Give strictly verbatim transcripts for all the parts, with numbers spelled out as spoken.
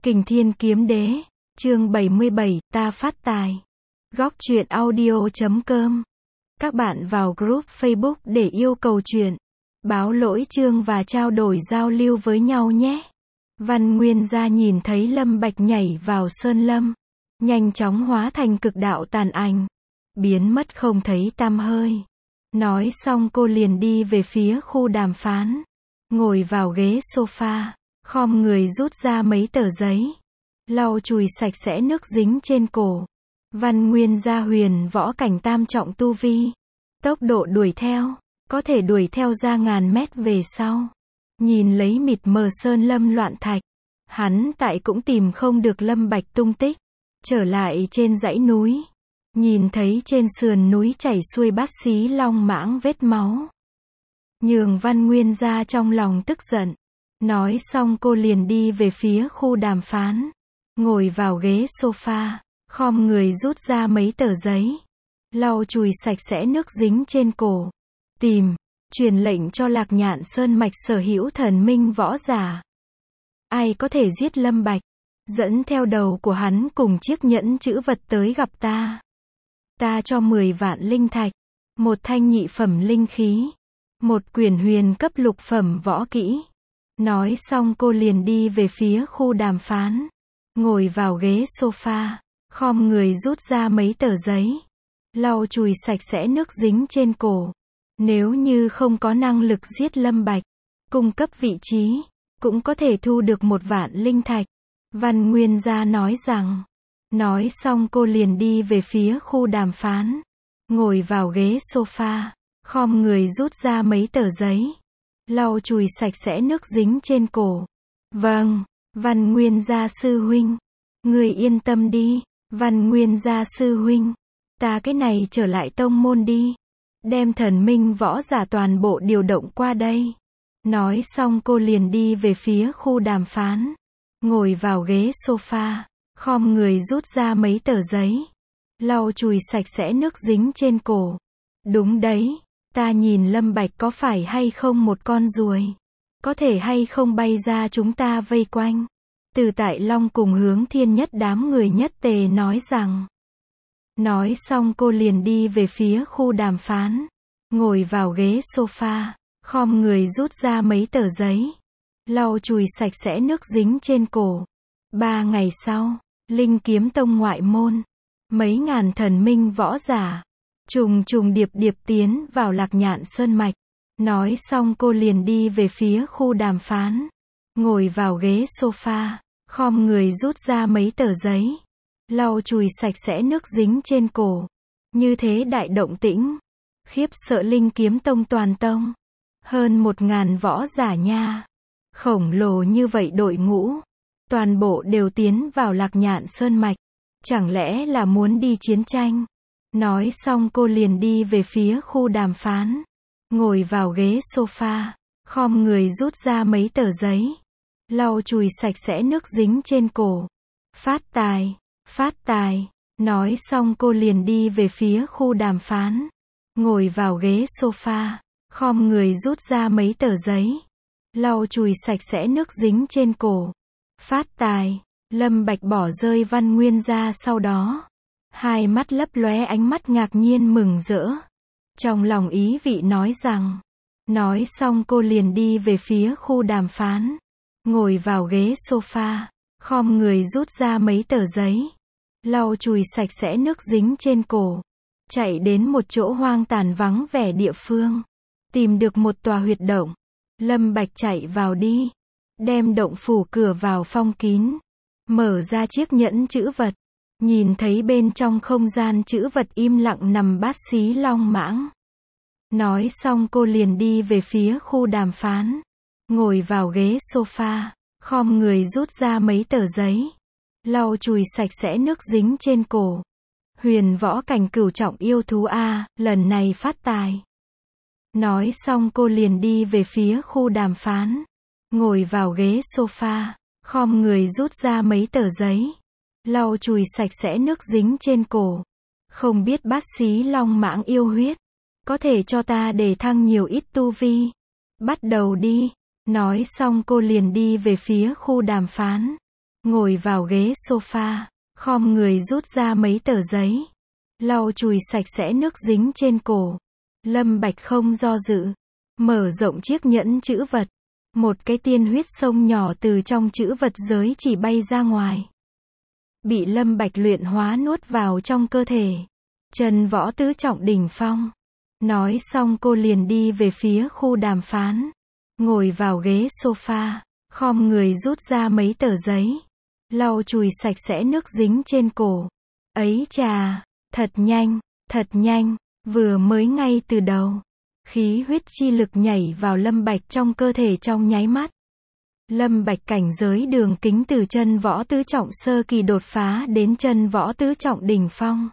Kình Thiên Kiếm Đế, chương bảy mươi bảy, ta phát tài. Góc truyện audio chấm com. Các bạn vào group Facebook để yêu cầu truyện, báo lỗi chương và trao đổi giao lưu với nhau nhé. Văn Nguyên Gia nhìn thấy Lâm Bạch nhảy vào sơn lâm, nhanh chóng hóa thành cực đạo tàn ảnh, biến mất không thấy tăm hơi. Nói xong cô liền đi về phía khu đàm phán, ngồi vào ghế sofa, khom người rút ra mấy tờ giấy, lau chùi sạch sẽ nước dính trên cổ. Văn Nguyên Gia huyền võ cảnh tam trọng tu vi, tốc độ đuổi theo, có thể đuổi theo ra ngàn mét về sau. Nhìn lấy mịt mờ sơn lâm loạn thạch, hắn tại cũng tìm không được Lâm Bạch tung tích. Trở lại trên dãy núi, nhìn thấy trên sườn núi chảy xuôi bát xí long mãng vết máu, nhường Văn Nguyên Gia trong lòng tức giận. Nói xong cô liền đi về phía khu đàm phán, ngồi vào ghế sofa, khom người rút ra mấy tờ giấy, lau chùi sạch sẽ nước dính trên cổ. Tìm, truyền lệnh cho Lạc Nhạn Sơn mạch sở hữu thần minh võ giả. Ai có thể giết Lâm Bạch, dẫn theo đầu của hắn cùng chiếc nhẫn chữ vật tới gặp ta. Ta cho mười vạn linh thạch, một thanh nhị phẩm linh khí, một quyển huyền cấp lục phẩm võ kỹ. Nói xong cô liền đi về phía khu đàm phán, ngồi vào ghế sofa, khom người rút ra mấy tờ giấy, lau chùi sạch sẽ nước dính trên cổ. Nếu như không có năng lực giết Lâm Bạch, cung cấp vị trí, cũng có thể thu được một vạn linh thạch. Văn Nguyên Gia nói rằng. Nói xong cô liền đi về phía khu đàm phán, ngồi vào ghế sofa, khom người rút ra mấy tờ giấy, lau chùi sạch sẽ nước dính trên cổ. Vâng, Văn Nguyên Gia sư huynh. Người yên tâm đi, Văn Nguyên Gia sư huynh. Ta cái này trở lại tông môn đi. Đem thần minh võ giả toàn bộ điều động qua đây. Nói xong cô liền đi về phía khu đàm phán, ngồi vào ghế sofa, khom người rút ra mấy tờ giấy, lau chùi sạch sẽ nước dính trên cổ. Đúng đấy, ta nhìn Lâm Bạch có phải hay không một con ruồi, có thể hay không bay ra chúng ta vây quanh. Từ Tại Long cùng Hướng Thiên nhất đám người nhất tề nói rằng. Nói xong cô liền đi về phía khu đàm phán, ngồi vào ghế sofa, khom người rút ra mấy tờ giấy, lau chùi sạch sẽ nước dính trên cổ. Ba ngày sau, Linh Kiếm Tông ngoại môn, mấy ngàn thần minh võ giả, trùng trùng điệp điệp tiến vào Lạc Nhạn Sơn mạch. Nói xong cô liền đi về phía khu đàm phán, ngồi vào ghế sofa, khom người rút ra mấy tờ giấy, lau chùi sạch sẽ nước dính trên cổ. Như thế đại động tĩnh, khiếp sợ Linh Kiếm Tông toàn tông. Hơn một ngàn võ giả nha. Khổng lồ như vậy đội ngũ, toàn bộ đều tiến vào Lạc Nhạn Sơn mạch. Chẳng lẽ là muốn đi chiến tranh? Nói xong cô liền đi về phía khu đàm phán, ngồi vào ghế sofa, khom người rút ra mấy tờ giấy, lau chùi sạch sẽ nước dính trên cổ. Phát tài, phát tài. Nói xong cô liền đi về phía khu đàm phán, ngồi vào ghế sofa, khom người rút ra mấy tờ giấy, lau chùi sạch sẽ nước dính trên cổ. Phát tài. Lâm Bạch bỏ rơi Văn Nguyên Gia sau đó, hai mắt lấp lóe ánh mắt ngạc nhiên mừng rỡ, trong lòng ý vị nói rằng. Nói xong cô liền đi về phía khu đàm phán, ngồi vào ghế sofa, khom người rút ra mấy tờ giấy, lau chùi sạch sẽ nước dính trên cổ. Chạy đến một chỗ hoang tàn vắng vẻ địa phương, tìm được một tòa huyệt động. Lâm Bạch chạy vào đi, đem động phủ cửa vào phong kín, mở ra chiếc nhẫn chữ vật, nhìn thấy bên trong không gian chữ vật im lặng nằm bát xí long mãng. Nói xong cô liền đi về phía khu đàm phán, ngồi vào ghế sofa, khom người rút ra mấy tờ giấy, lau chùi sạch sẽ nước dính trên cổ. Huyền võ cảnh cửu trọng yêu thú A, lần này phát tài. Nói xong cô liền đi về phía khu đàm phán, ngồi vào ghế sofa, khom người rút ra mấy tờ giấy, lau chùi sạch sẽ nước dính trên cổ. Không biết bát xí long mãng yêu huyết, có thể cho ta để thăng nhiều ít tu vi. Bắt đầu đi. Nói xong cô liền đi về phía khu đàm phán, ngồi vào ghế sofa, khom người rút ra mấy tờ giấy, lau chùi sạch sẽ nước dính trên cổ. Lâm Bạch không do dự, mở rộng chiếc nhẫn chữ vật. Một cái tiên huyết sông nhỏ từ trong chữ vật giới chỉ bay ra ngoài. Bị Lâm Bạch luyện hóa nuốt vào trong cơ thể. Chân võ tứ trọng đỉnh phong. Nói xong cô liền đi về phía khu đàm phán. Ngồi vào ghế sofa, khom người rút ra mấy tờ giấy. Lau chùi sạch sẽ nước dính trên cổ. Ấy chà, thật nhanh, thật nhanh, vừa mới ngay từ đầu. Khí huyết chi lực nhảy vào Lâm Bạch trong cơ thể trong nháy mắt. Lâm Bạch cảnh giới đường kính từ chân võ tứ trọng sơ kỳ đột phá đến chân võ tứ trọng đỉnh phong.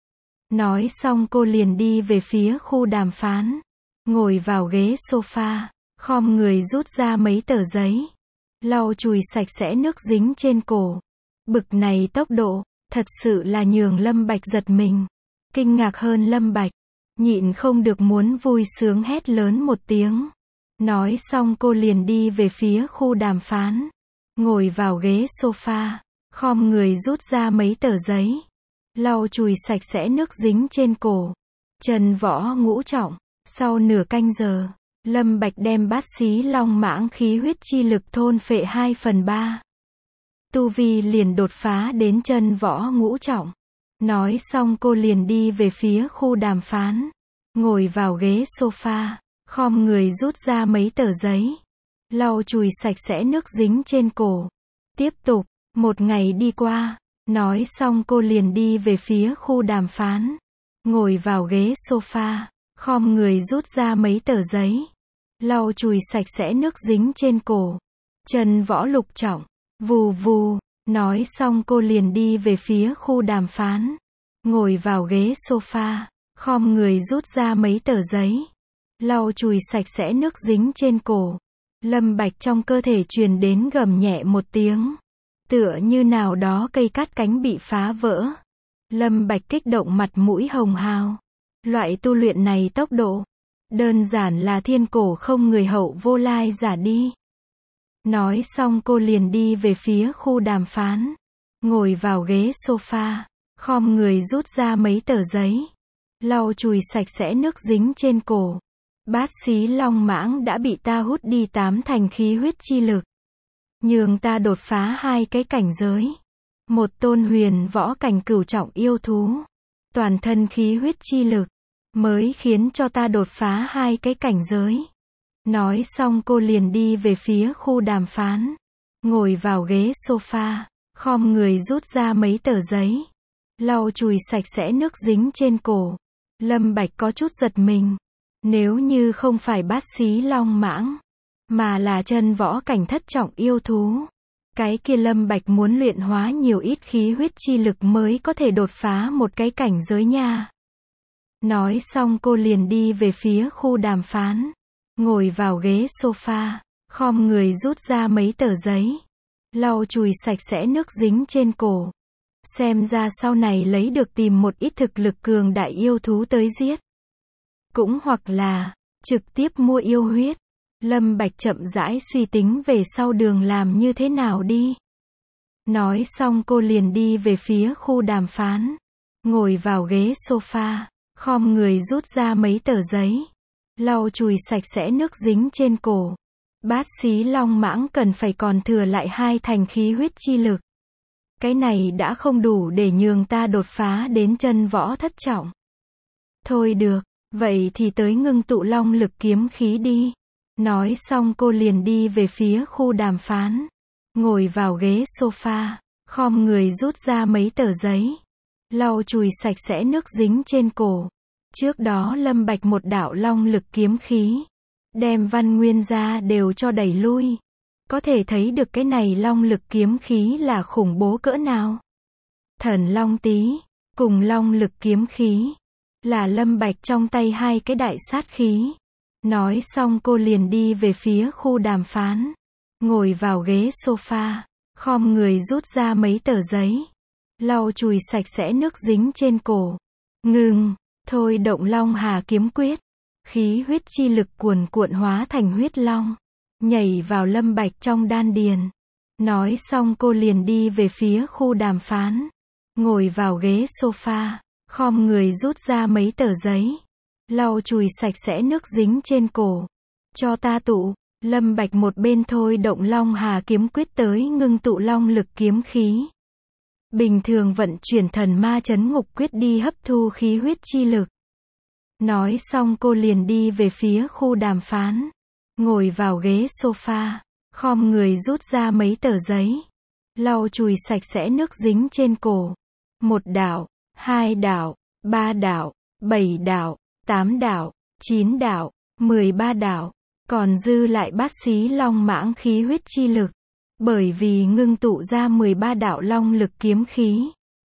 Nói xong cô liền đi về phía khu đàm phán. Ngồi vào ghế sofa, khom người rút ra mấy tờ giấy. Lau chùi sạch sẽ nước dính trên cổ. Bực này tốc độ, thật sự là nhường Lâm Bạch giật mình. Kinh ngạc hơn Lâm Bạch. Nhịn không được muốn vui sướng hét lớn một tiếng. Nói xong cô liền đi về phía khu đàm phán. Ngồi vào ghế sofa, khom người rút ra mấy tờ giấy. Lau chùi sạch sẽ nước dính trên cổ. Chân võ ngũ trọng. Sau nửa canh giờ, Lâm Bạch đem bát xí long mãng khí huyết chi lực thôn phệ hai phần ba. Tu vi liền đột phá đến chân võ ngũ trọng. Nói xong cô liền đi về phía khu đàm phán. Ngồi vào ghế sofa, khom người rút ra mấy tờ giấy. Lau chùi sạch sẽ nước dính trên cổ. Tiếp tục, một ngày đi qua. Nói xong cô liền đi về phía khu đàm phán. Ngồi vào ghế sofa, khom người rút ra mấy tờ giấy. Lau chùi sạch sẽ nước dính trên cổ. Chân võ lục trọng. Vù vù. Nói xong cô liền đi về phía khu đàm phán. Ngồi vào ghế sofa, khom người rút ra mấy tờ giấy. Lau chùi sạch sẽ nước dính trên cổ. Lâm Bạch trong cơ thể truyền đến gầm nhẹ một tiếng. Tựa như nào đó cây cắt cánh bị phá vỡ. Lâm Bạch kích động mặt mũi hồng hào. Loại tu luyện này tốc độ. Đơn giản là thiên cổ không người hậu vô lai giả đi. Nói xong cô liền đi về phía khu đàm phán. Ngồi vào ghế sofa, khom người rút ra mấy tờ giấy. Lau chùi sạch sẽ nước dính trên cổ. Bát xí long mãng đã bị ta hút đi tám thành khí huyết chi lực. Nhường ta đột phá hai cái cảnh giới. Một tôn huyền võ cảnh cửu trọng yêu thú. Toàn thân khí huyết chi lực. Mới khiến cho ta đột phá hai cái cảnh giới. Nói xong cô liền đi về phía khu đàm phán. Ngồi vào ghế sofa, khom người rút ra mấy tờ giấy. Lau chùi sạch sẽ nước dính trên cổ. Lâm Bạch có chút giật mình. Nếu như không phải bát xí long mãng, mà là chân võ cảnh thất trọng yêu thú. Cái kia Lâm Bạch muốn luyện hóa nhiều ít khí huyết chi lực mới có thể đột phá một cái cảnh giới nha. Nói xong cô liền đi về phía khu đàm phán. Ngồi vào ghế sofa, khom người rút ra mấy tờ giấy. Lau chùi sạch sẽ nước dính trên cổ. Xem ra sau này lấy được tìm một ít thực lực cường đại yêu thú tới giết. Cũng hoặc là, trực tiếp mua yêu huyết. Lâm Bạch chậm rãi suy tính về sau đường làm như thế nào đi. Nói xong cô liền đi về phía khu đàm phán. Ngồi vào ghế sofa, khom người rút ra mấy tờ giấy. Lau chùi sạch sẽ nước dính trên cổ. Bát xí long mãng cần phải còn thừa lại hai thành khí huyết chi lực. Cái này đã không đủ để nhường ta đột phá đến chân võ thất trọng. Thôi được, vậy thì tới ngưng tụ long lực kiếm khí đi. Nói xong cô liền đi về phía khu đàm phán. Ngồi vào ghế sofa, khom người rút ra mấy tờ giấy. Lau chùi sạch sẽ nước dính trên cổ. Trước đó Lâm Bạch một đạo long lực kiếm khí. Đem Văn Nguyên ra đều cho đẩy lui. Có thể thấy được cái này long lực kiếm khí là khủng bố cỡ nào. Thần long tí, cùng long lực kiếm khí. Là Lâm Bạch trong tay hai cái đại sát khí. Nói xong cô liền đi về phía khu đàm phán. Ngồi vào ghế sofa, khom người rút ra mấy tờ giấy. Lau chùi sạch sẽ nước dính trên cổ. Ngừng, thôi động Long Hà kiếm quyết. Khí huyết chi lực cuồn cuộn hóa thành huyết long. Nhảy vào Lâm Bạch trong đan điền. Nói xong cô liền đi về phía khu đàm phán. Ngồi vào ghế sofa, khom người rút ra mấy tờ giấy. Lau chùi sạch sẽ nước dính trên cổ. Cho ta tụ. Lâm Bạch một bên thôi động Long Hà kiếm quyết tới ngưng tụ long lực kiếm khí. Bình thường vận chuyển thần ma chấn ngục quyết đi hấp thu khí huyết chi lực. Nói xong cô liền đi về phía khu đàm phán. Ngồi vào ghế sofa, khom người rút ra mấy tờ giấy. Lau chùi sạch sẽ nước dính trên cổ. Một đạo, hai đạo, ba đạo, bảy đạo, tám đạo, chín đạo, mười ba đạo. Còn dư lại bát xí long mãng khí huyết chi lực. Bởi vì ngưng tụ ra mười ba đạo long lực kiếm khí.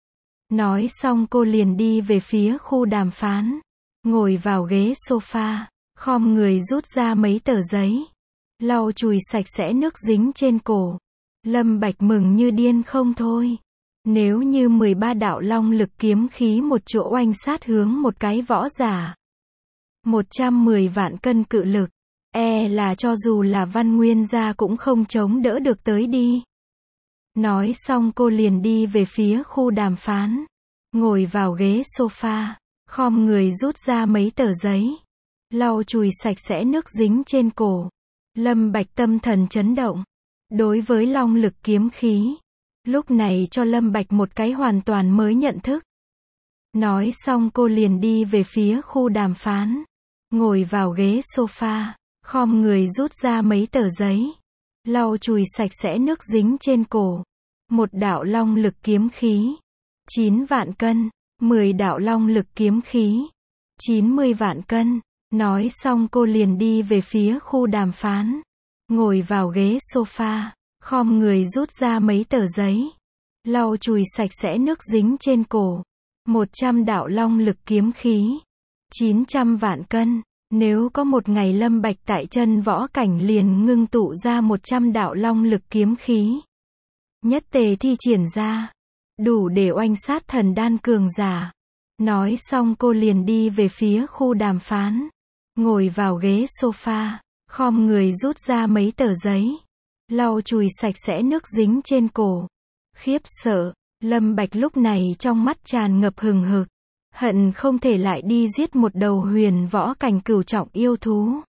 Nói xong cô liền đi về phía khu đàm phán. Ngồi vào ghế sofa, khom người rút ra mấy tờ giấy. Lau chùi sạch sẽ nước dính trên cổ. Lâm Bạch mừng như điên không thôi. Nếu như mười ba đạo long lực kiếm khí một chỗ oanh sát hướng một cái võ giả. một trăm mười vạn cân cự lực. E là cho dù là Văn Nguyên gia cũng không chống đỡ được tới đi. Nói xong cô liền đi về phía khu đàm phán. Ngồi vào ghế sofa, khom người rút ra mấy tờ giấy. Lau chùi sạch sẽ nước dính trên cổ. Lâm Bạch tâm thần chấn động. Đối với long lực kiếm khí, lúc này cho Lâm Bạch một cái hoàn toàn mới nhận thức. Nói xong cô liền đi về phía khu đàm phán. Ngồi vào ghế sofa, khom người rút ra mấy tờ giấy. Lau chùi sạch sẽ nước dính trên cổ. Một đạo long lực kiếm khí. chín vạn cân. mười đạo long lực kiếm khí. chín mươi vạn cân. Nói xong cô liền đi về phía khu đàm phán. Ngồi vào ghế sofa, khom người rút ra mấy tờ giấy. Lau chùi sạch sẽ nước dính trên cổ. một trăm đạo long lực kiếm khí. chín trăm vạn cân. Nếu có một ngày Lâm Bạch tại chân võ cảnh liền ngưng tụ ra một trăm đạo long lực kiếm khí. Nhất tề thi triển ra. Đủ để oanh sát thần đan cường giả. Nói xong cô liền đi về phía khu đàm phán. Ngồi vào ghế sofa, khom người rút ra mấy tờ giấy. Lau chùi sạch sẽ nước dính trên cổ. Khiếp sợ, Lâm Bạch lúc này trong mắt tràn ngập hừng hực. Hận không thể lại đi giết một đầu huyền võ cảnh cửu trọng yêu thú.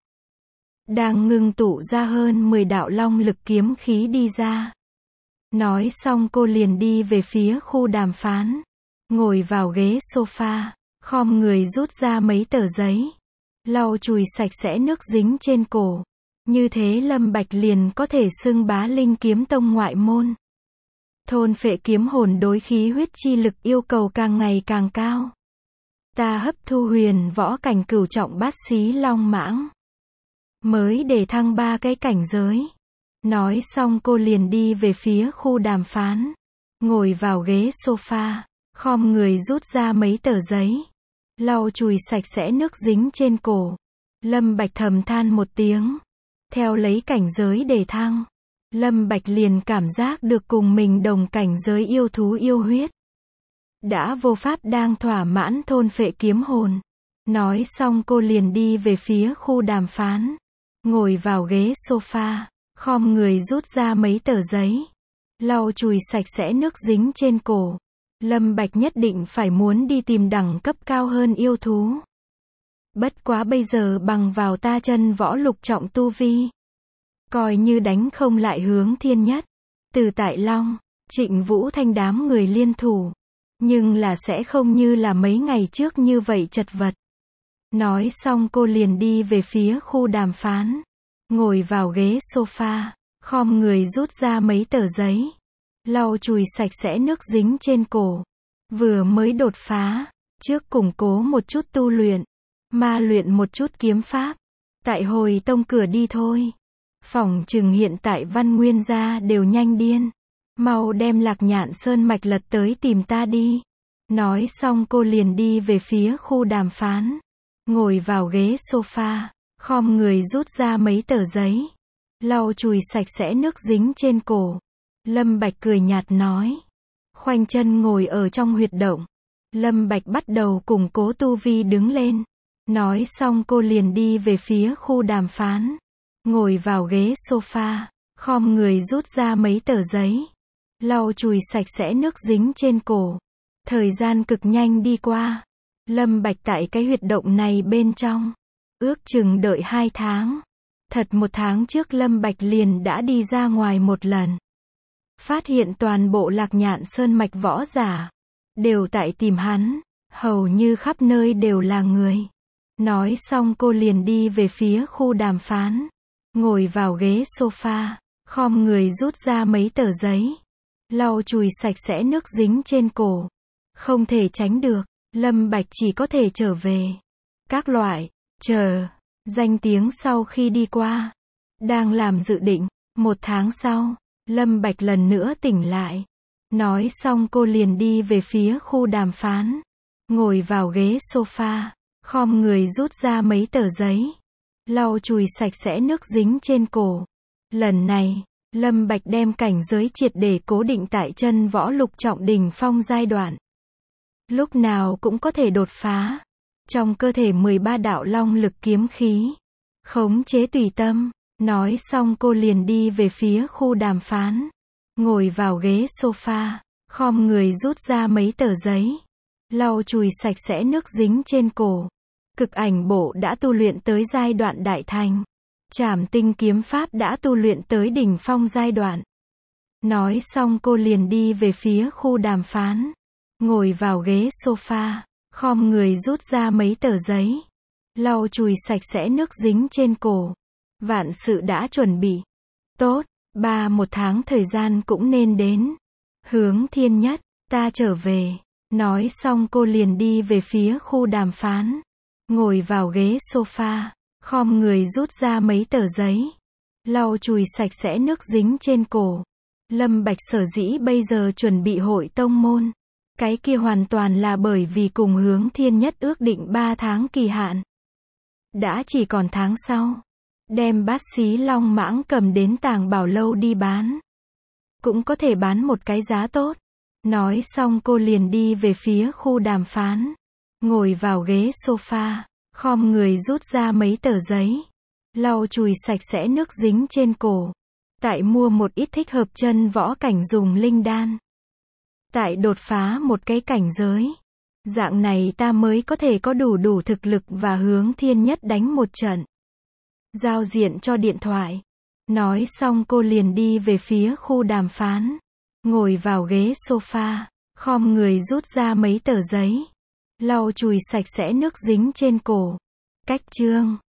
Đang ngưng tụ ra hơn mười đạo long lực kiếm khí đi ra. Nói xong cô liền đi về phía khu đàm phán. Ngồi vào ghế sofa, khom người rút ra mấy tờ giấy. Lau chùi sạch sẽ nước dính trên cổ. Như thế Lâm Bạch liền có thể xưng bá Linh Kiếm Tông ngoại môn. Thôn phệ kiếm hồn đối khí huyết chi lực yêu cầu càng ngày càng cao. Ta hấp thu huyền võ cảnh cửu trọng bát xí long mãng. Mới để thăng ba cái cảnh giới. Nói xong cô liền đi về phía khu đàm phán. Ngồi vào ghế sofa, khom người rút ra mấy tờ giấy. Lau chùi sạch sẽ nước dính trên cổ. Lâm Bạch thầm than một tiếng. Theo lấy cảnh giới để thăng, Lâm Bạch liền cảm giác được cùng mình đồng cảnh giới yêu thú yêu huyết. Đã vô pháp đang thỏa mãn thôn phệ kiếm hồn. Nói xong cô liền đi về phía khu đàm phán. Ngồi vào ghế sofa, khom người rút ra mấy tờ giấy. Lau chùi sạch sẽ nước dính trên cổ. Lâm Bạch nhất định phải muốn đi tìm đẳng cấp cao hơn yêu thú. Bất quá bây giờ bằng vào ta chân võ lục trọng tu vi. Coi như đánh không lại Hướng Thiên Nhất. Từ Tại Long, Trịnh Vũ Thanh đám người liên thủ. Nhưng là sẽ không như là mấy ngày trước như vậy chật vật. Nói xong cô liền đi về phía khu đàm phán. Ngồi vào ghế sofa, khom người rút ra mấy tờ giấy. Lau chùi sạch sẽ nước dính trên cổ. Vừa mới đột phá, trước củng cố một chút tu luyện. Ma luyện một chút kiếm pháp. Tại hồi tông cửa đi thôi. Phỏng chừng hiện tại Văn Nguyên gia đều nhanh điên. Mau đem Lạc Nhạn Sơn mạch lật tới tìm ta đi. Nói xong cô liền đi về phía khu đàm phán. Ngồi vào ghế sofa, khom người rút ra mấy tờ giấy. Lau chùi sạch sẽ nước dính trên cổ. Lâm Bạch cười nhạt nói. Khoanh chân ngồi ở trong huyệt động. Lâm Bạch bắt đầu củng cố tu vi đứng lên. Nói xong cô liền đi về phía khu đàm phán. Ngồi vào ghế sofa, khom người rút ra mấy tờ giấy, lau chùi sạch sẽ nước dính trên cổ. Thời gian cực nhanh đi qua. Lâm Bạch tại cái huyệt động này bên trong, ước chừng đợi hai tháng. Thật một tháng trước Lâm Bạch liền đã đi ra ngoài một lần. Phát hiện toàn bộ Lạc Nhạn Sơn mạch võ giả đều tại tìm hắn, hầu như khắp nơi đều là người. Nói xong cô liền đi về phía khu đàm phán, ngồi vào ghế sofa, khom người rút ra mấy tờ giấy, lau chùi sạch sẽ nước dính trên cổ. Không thể tránh được, Lâm Bạch chỉ có thể trở về. Các loại, chờ, danh tiếng sau khi đi qua, đang làm dự định. Một tháng sau, Lâm Bạch lần nữa tỉnh lại. Nói xong cô liền đi về phía khu đàm phán, ngồi vào ghế sofa, khom người rút ra mấy tờ giấy, lau chùi sạch sẽ nước dính trên cổ. Lần này, Lâm Bạch đem cảnh giới triệt để cố định tại chân võ lục trọng đỉnh phong giai đoạn. Lúc nào cũng có thể đột phá. Trong cơ thể mười ba đạo long lực kiếm khí, khống chế tùy tâm. Nói xong cô liền đi về phía khu đàm phán, ngồi vào ghế sofa, khom người rút ra mấy tờ giấy, lau chùi sạch sẽ nước dính trên cổ. Cực ảnh bộ đã tu luyện tới giai đoạn đại thành. Trảm tinh kiếm pháp đã tu luyện tới đỉnh phong giai đoạn. Nói xong cô liền đi về phía khu đàm phán, ngồi vào ghế sofa, khom người rút ra mấy tờ giấy, lau chùi sạch sẽ nước dính trên cổ. Vạn sự đã chuẩn bị tốt, ba một tháng thời gian cũng nên đến. Hướng Thiên Nhất, ta trở về. Nói xong cô liền đi về phía khu đàm phán, ngồi vào ghế sofa, khom người rút ra mấy tờ giấy, lau chùi sạch sẽ nước dính trên cổ. Lâm Bạch sở dĩ bây giờ chuẩn bị hội tông môn, cái kia hoàn toàn là bởi vì cùng Hướng Thiên Nhất ước định ba tháng kỳ hạn. Đã chỉ còn tháng sau, đem bát xí long mãng cầm đến Tàng Bảo Lâu đi bán, cũng có thể bán một cái giá tốt. Nói xong cô liền đi về phía khu đàm phán, ngồi vào ghế sofa, khom người rút ra mấy tờ giấy, lau chùi sạch sẽ nước dính trên cổ. Tại mua một ít thích hợp chân võ cảnh dùng linh đan. Tại đột phá một cái cảnh giới. Dạng này ta mới có thể có đủ đủ thực lực và Hướng Thiên Nhất đánh một trận. Giao diện cho điện thoại. Nói xong cô liền đi về phía khu đàm phán, ngồi vào ghế sofa, khom người rút ra mấy tờ giấy, lau chùi sạch sẽ nước dính trên cổ. Cách chương